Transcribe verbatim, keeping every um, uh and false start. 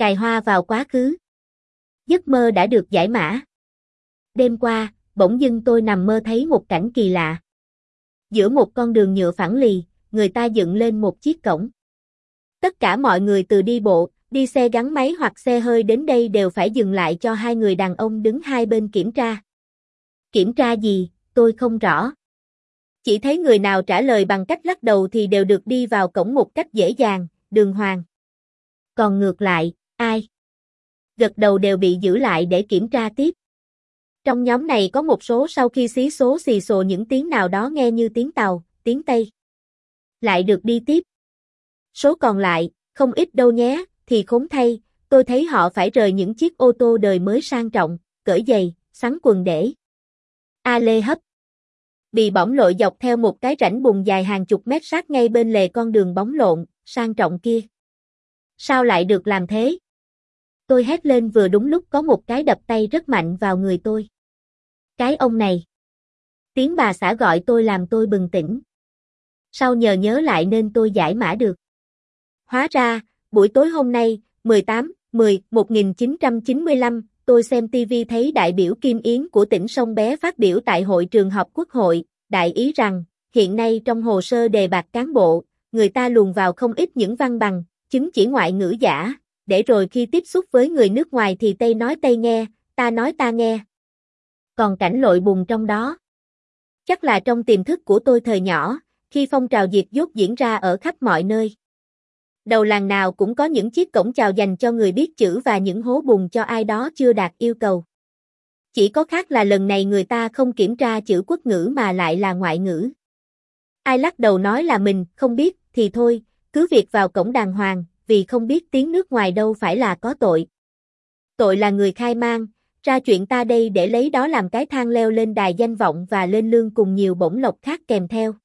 Cài hoa vào quá khứ. Giấc mơ đã được giải mã. Đêm qua, bỗng dưng tôi nằm mơ thấy một cảnh kỳ lạ. Giữa một con đường nhựa phẳng lì, người ta dựng lên một chiếc cổng. Tất cả mọi người từ đi bộ, đi xe gắn máy hoặc xe hơi đến đây đều phải dừng lại cho hai người đàn ông đứng hai bên kiểm tra. Kiểm tra gì, tôi không rõ. Chỉ thấy người nào trả lời bằng cách lắc đầu thì đều được đi vào cổng một cách dễ dàng, đường hoàng. Còn ngược lại, ai gật đầu đều bị giữ lại để kiểm tra tiếp. Trong nhóm này có một số sau khi xí số xì xồ những tiếng nào đó nghe như tiếng Tàu, tiếng Tây, lại được đi tiếp. Số còn lại, không ít đâu nhé, thì khốn thay, tôi thấy họ phải rời những chiếc ô tô đời mới sang trọng, cởi giày, xắn quần để a lê hấp. Bị bỏng lội dọc theo một cái rãnh bùn dài hàng chục mét sát ngay bên lề con đường bóng lộn, sang trọng kia. Sao lại được làm thế? Tôi hét lên vừa đúng lúc có một cái đập tay rất mạnh vào người tôi. Cái ông này. Tiếng bà xã gọi tôi làm tôi bừng tỉnh. Sau nhờ nhớ lại nên tôi giải mã được. Hóa ra, buổi tối hôm nay, mười tám, mười, một nghìn chín trăm chín mươi lăm, tôi xem ti vi thấy đại biểu Kim Yến của tỉnh Sông Bé phát biểu tại hội trường họp Quốc hội, đại ý rằng, hiện nay trong hồ sơ đề bạt cán bộ, người ta luồn vào không ít những văn bằng, chứng chỉ ngoại ngữ giả, để rồi khi tiếp xúc với người nước ngoài thì Tây nói Tây nghe, ta nói ta nghe. Còn cảnh lội bùn trong đó. Chắc là trong tiềm thức của tôi thời nhỏ, khi phong trào diệt dốt diễn ra ở khắp mọi nơi. Đầu làng nào cũng có những chiếc cổng chào dành cho người biết chữ và những hố bùn cho ai đó chưa đạt yêu cầu. Chỉ có khác là lần này người ta không kiểm tra chữ quốc ngữ mà lại là ngoại ngữ. Ai lắc đầu nói là mình không biết thì thôi, cứ việc vào cổng đàng hoàng, vì không biết tiếng nước ngoài đâu phải là có tội. Tội là người khai mang, ra chuyện ta đây để lấy đó làm cái thang leo lên đài danh vọng và lên lương cùng nhiều bổng lộc khác kèm theo.